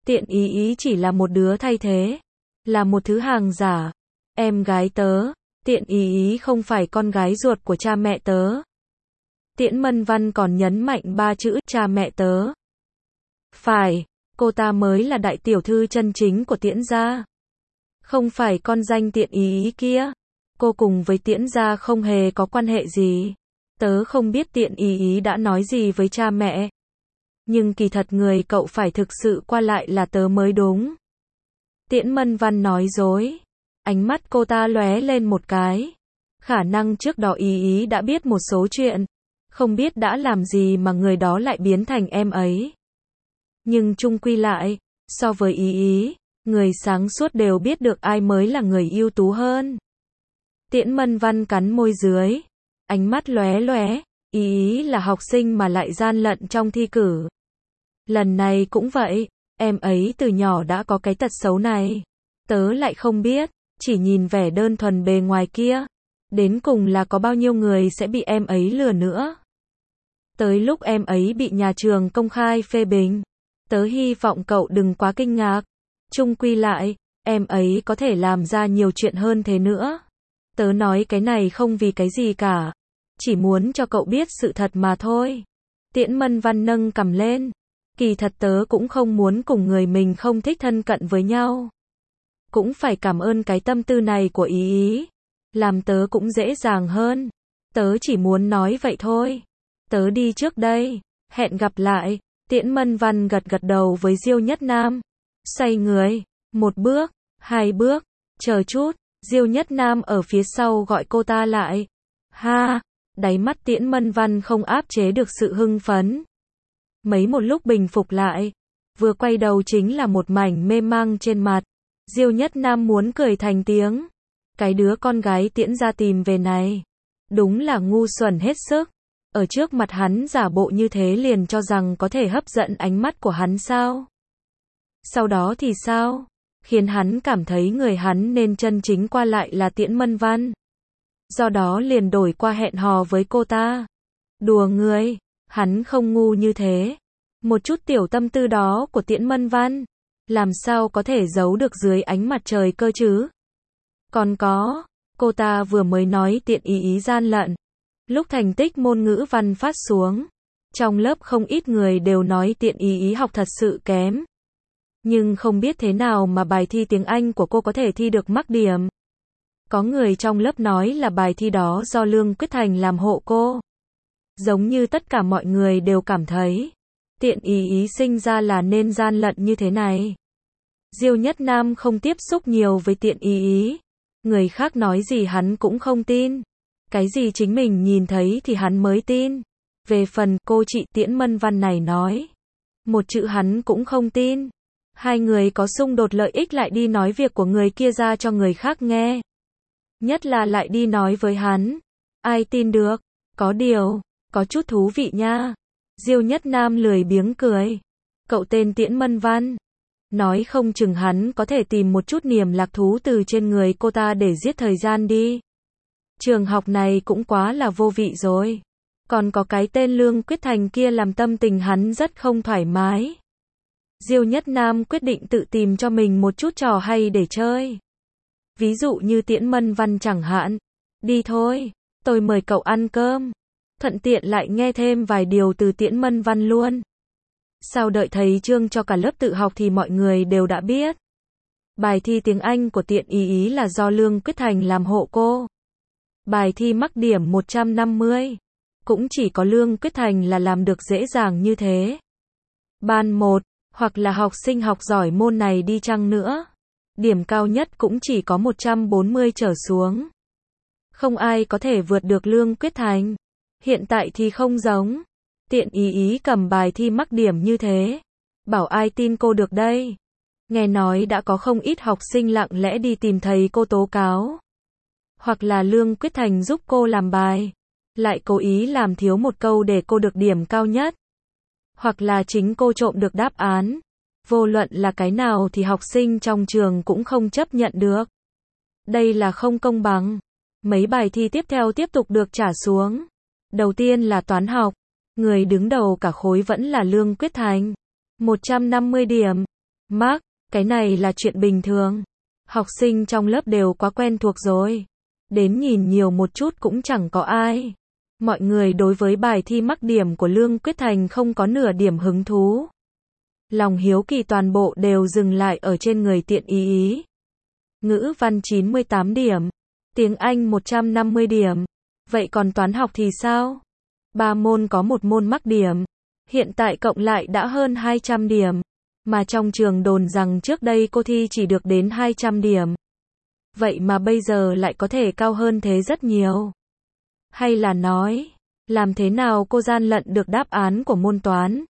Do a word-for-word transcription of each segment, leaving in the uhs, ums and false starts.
Tiện ý ý chỉ là một đứa thay thế, là một thứ hàng giả. Em gái tớ, Tiện ý ý không phải con gái ruột của cha mẹ tớ. Tiễn Mân Văn còn nhấn mạnh ba chữ cha mẹ tớ. Phải, cô ta mới là đại tiểu thư chân chính của Tiễn gia. Không phải con danh Tiện ý ý kia. Cô cùng với Tiễn gia không hề có quan hệ gì. Tớ không biết Tiện ý ý đã nói gì với cha mẹ. Nhưng kỳ thật người cậu phải thực sự qua lại là tớ mới đúng. Tiễn Mân Văn nói dối. Ánh mắt cô ta lóe lên một cái. Khả năng trước đó ý ý đã biết một số chuyện. Không biết đã làm gì mà người đó lại biến thành em ấy. Nhưng chung quy lại, so với ý ý, người sáng suốt đều biết được ai mới là người ưu tú hơn. Tiễn Mân Văn cắn môi dưới. Ánh mắt lóe lóe. Ý ý là học sinh mà lại gian lận trong thi cử. Lần này cũng vậy, em ấy từ nhỏ đã có cái tật xấu này. Tớ lại không biết, chỉ nhìn vẻ đơn thuần bề ngoài kia. Đến cùng là có bao nhiêu người sẽ bị em ấy lừa nữa. Tới lúc em ấy bị nhà trường công khai phê bình, tớ hy vọng cậu đừng quá kinh ngạc. Chung quy lại, em ấy có thể làm ra nhiều chuyện hơn thế nữa. Tớ nói cái này không vì cái gì cả. Chỉ muốn cho cậu biết sự thật mà thôi. Tiễn Mân Văn nâng cằm lên. Kỳ thật tớ cũng không muốn cùng người mình không thích thân cận với nhau. Cũng phải cảm ơn cái tâm tư này của ý ý. Làm tớ cũng dễ dàng hơn. Tớ chỉ muốn nói vậy thôi. Tớ đi trước đây. Hẹn gặp lại. Tiễn Mân Văn gật gật đầu với Diêu Nhất Nam. Xoay người. Một bước. Hai bước. Chờ chút. Diêu Nhất Nam ở phía sau gọi cô ta lại. Ha. Đáy mắt Tiễn Mân Văn không áp chế được sự hưng phấn. Mấy một lúc bình phục lại. Vừa quay đầu chính là một mảnh mê mang trên mặt. Diêu Nhất Nam muốn cười thành tiếng. Cái đứa con gái Tiễn gia tìm về này. Đúng là ngu xuẩn hết sức. Ở trước mặt hắn giả bộ như thế liền cho rằng có thể hấp dẫn ánh mắt của hắn sao? Sau đó thì sao? Khiến hắn cảm thấy người hắn nên chân chính qua lại là Tiễn Mân Văn. Do đó liền đổi qua hẹn hò với cô ta. Đùa người, hắn không ngu như thế. Một chút tiểu tâm tư đó của Tiễn Mân Văn, làm sao có thể giấu được dưới ánh mặt trời cơ chứ? Còn có, cô ta vừa mới nói Tiện ý ý gian lận. Lúc thành tích môn ngữ văn phát xuống, trong lớp không ít người đều nói Tiện ý ý học thật sự kém. Nhưng không biết thế nào mà bài thi tiếng Anh của cô có thể thi được mắc điểm. Có người trong lớp nói là bài thi đó do Lương Quyết Thành làm hộ cô. Giống như tất cả mọi người đều cảm thấy Tiện ý ý sinh ra là nên gian lận như thế này. Diêu Nhất Nam không tiếp xúc nhiều với Tiện ý ý. Người khác nói gì hắn cũng không tin. Cái gì chính mình nhìn thấy thì hắn mới tin. Về phần cô chị Tiễn Mân Văn này nói, một chữ hắn cũng không tin. Hai người có xung đột lợi ích lại đi nói việc của người kia ra cho người khác nghe. Nhất là lại đi nói với hắn. Ai tin được? Có điều, có chút thú vị nha. Diêu Nhất Nam lười biếng cười. Cậu tên Tiễn Mân Văn. Nói không chừng hắn có thể tìm một chút niềm lạc thú từ trên người cô ta để giết thời gian đi. Trường học này cũng quá là vô vị rồi. Còn có cái tên Lương Quyết Thành kia làm tâm tình hắn rất không thoải mái. Diêu Nhất Nam quyết định tự tìm cho mình một chút trò hay để chơi. Ví dụ như Tiễn Mân Văn chẳng hạn. Đi thôi, tôi mời cậu ăn cơm. Thuận tiện lại nghe thêm vài điều từ Tiễn Mân Văn luôn. Sao đợi thầy Trương cho cả lớp tự học thì mọi người đều đã biết. Bài thi tiếng Anh của Tiện ý ý là do Lương Quyết Thành làm hộ cô. Bài thi mắc điểm một trăm năm mươi. Cũng chỉ có Lương Quyết Thành là làm được dễ dàng như thế. Ban một, hoặc là học sinh học giỏi môn này đi chăng nữa, điểm cao nhất cũng chỉ có một trăm bốn mươi trở xuống. Không ai có thể vượt được Lương Quyết Thành. Hiện tại thì không giống. Tiện ý ý cầm bài thi mắc điểm như thế. Bảo ai tin cô được đây. Nghe nói đã có không ít học sinh lặng lẽ đi tìm thầy cô tố cáo. Hoặc là Lương Quyết Thành giúp cô làm bài. Lại cố ý làm thiếu một câu để cô được điểm cao nhất. Hoặc là chính cô trộm được đáp án. Vô luận là cái nào thì học sinh trong trường cũng không chấp nhận được. Đây là không công bằng. Mấy bài thi tiếp theo tiếp tục được trả xuống. Đầu tiên là toán học. Người đứng đầu cả khối vẫn là Lương Quyết Thành. một trăm năm mươi điểm. Mark, cái này là chuyện bình thường. Học sinh trong lớp đều quá quen thuộc rồi. Đến nhìn nhiều một chút cũng chẳng có ai. Mọi người đối với bài thi mắc điểm của Lương Quyết Thành không có nửa điểm hứng thú. Lòng hiếu kỳ toàn bộ đều dừng lại ở trên người Tiện Ý Ý. Ngữ văn chín mươi tám điểm. Tiếng Anh một trăm năm mươi điểm. Vậy còn toán học thì sao? Ba môn có một môn mắc điểm. Hiện tại cộng lại đã hơn hai trăm điểm. Mà trong trường đồn rằng trước đây cô thi chỉ được đến hai trăm điểm. Vậy mà bây giờ lại có thể cao hơn thế rất nhiều. Hay là nói, làm thế nào cô gian lận được đáp án của môn toán?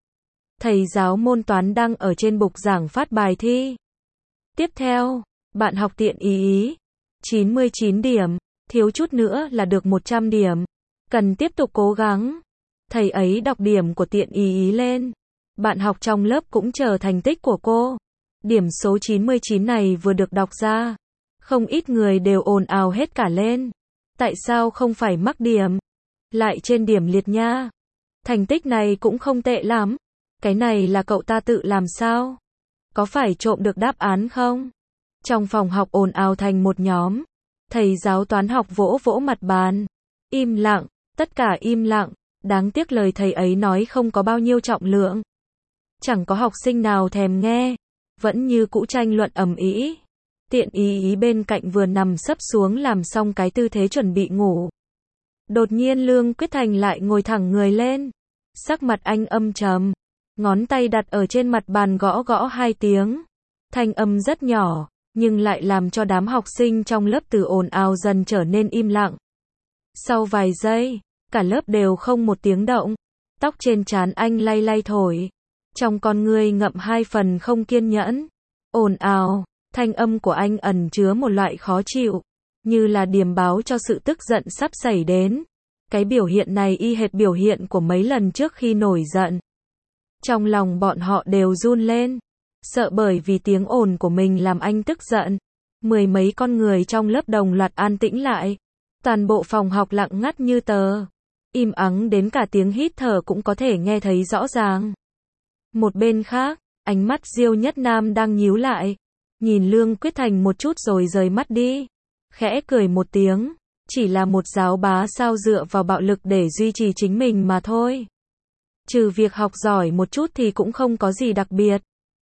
Thầy giáo môn toán đang ở trên bục giảng phát bài thi. Tiếp theo, bạn học Tiện Ý Ý. chín mươi chín điểm, thiếu chút nữa là được một trăm điểm. Cần tiếp tục cố gắng. Thầy ấy đọc điểm của Tiện Ý Ý lên. Bạn học trong lớp cũng chờ thành tích của cô. Điểm số chín mươi chín này vừa được đọc ra. Không ít người đều ồn ào hết cả lên. Tại sao không phải mắc điểm? Lại trên điểm liệt nha. Thành tích này cũng không tệ lắm. Cái này là cậu ta tự làm sao? Có phải trộm được đáp án không? Trong phòng học ồn ào thành một nhóm. Thầy giáo toán học vỗ vỗ mặt bàn. Im lặng, tất cả im lặng. Đáng tiếc lời thầy ấy nói không có bao nhiêu trọng lượng. Chẳng có học sinh nào thèm nghe. Vẫn như cũ tranh luận ầm ĩ. Tiện Ý Ý bên cạnh vừa nằm sấp xuống làm xong cái tư thế chuẩn bị ngủ. Đột nhiên Lương Quyết Thành lại ngồi thẳng người lên. Sắc mặt anh âm trầm. Ngón tay đặt ở trên mặt bàn gõ gõ hai tiếng. Thanh âm rất nhỏ, nhưng lại làm cho đám học sinh trong lớp từ ồn ào dần trở nên im lặng. Sau vài giây, cả lớp đều không một tiếng động. Tóc trên trán anh lay lay thổi. Trong con ngươi ngậm hai phần không kiên nhẫn. Ồn ào, thanh âm của anh ẩn chứa một loại khó chịu, như là điềm báo cho sự tức giận sắp xảy đến. Cái biểu hiện này y hệt biểu hiện của mấy lần trước khi nổi giận. Trong lòng bọn họ đều run lên, sợ bởi vì tiếng ồn của mình làm anh tức giận. Mười mấy con người trong lớp đồng loạt an tĩnh lại. Toàn bộ phòng học lặng ngắt như tờ. Im ắng đến cả tiếng hít thở cũng có thể nghe thấy rõ ràng. Một bên khác, ánh mắt Diêu Nhất Nam đang nhíu lại. Nhìn Lương Quyết Thành một chút rồi rời mắt đi. Khẽ cười một tiếng. Chỉ là một giáo bá sao dựa vào bạo lực để duy trì chính mình mà thôi. Trừ việc học giỏi một chút thì cũng không có gì đặc biệt.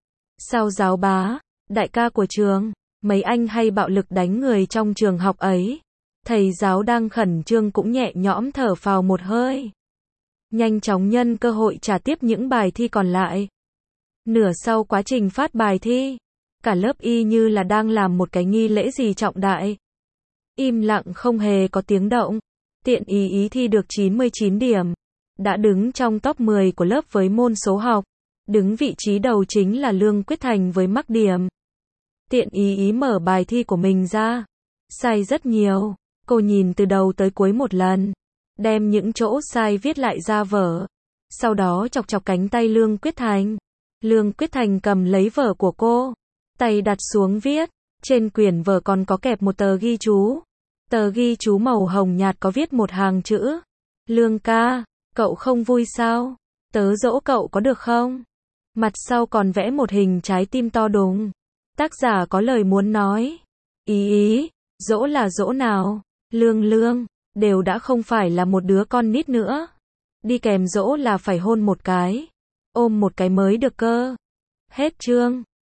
Sao giáo bá, đại ca của trường, mấy anh hay bạo lực đánh người trong trường học ấy. Thầy giáo đang khẩn trương cũng nhẹ nhõm thở phào một hơi. Nhanh chóng nhân cơ hội trả tiếp những bài thi còn lại. Nửa sau quá trình phát bài thi, cả lớp y như là đang làm một cái nghi lễ gì trọng đại. Im lặng không hề có tiếng động. Tiện Ý Ý thi được chín mươi chín điểm. Đã đứng trong top mười của lớp với môn số học. Đứng vị trí đầu chính là Lương Quyết Thành với mắc điểm. Tiện Ý Ý mở bài thi của mình ra. Sai rất nhiều. Cô nhìn từ đầu tới cuối một lần. Đem những chỗ sai viết lại ra vở. Sau đó chọc chọc cánh tay Lương Quyết Thành. Lương Quyết Thành cầm lấy vở của cô. Tay đặt xuống viết. Trên quyển vở còn có kẹp một tờ ghi chú. Tờ ghi chú màu hồng nhạt có viết một hàng chữ. Lương ca, cậu không vui sao? Tớ dỗ cậu có được không? Mặt sau còn vẽ một hình trái tim to đùng. Tác giả có lời muốn nói. Ý ý, dỗ là dỗ nào? Lương lương, đều đã không phải là một đứa con nít nữa. Đi kèm dỗ là phải hôn một cái. Ôm một cái mới được cơ. Hết chương.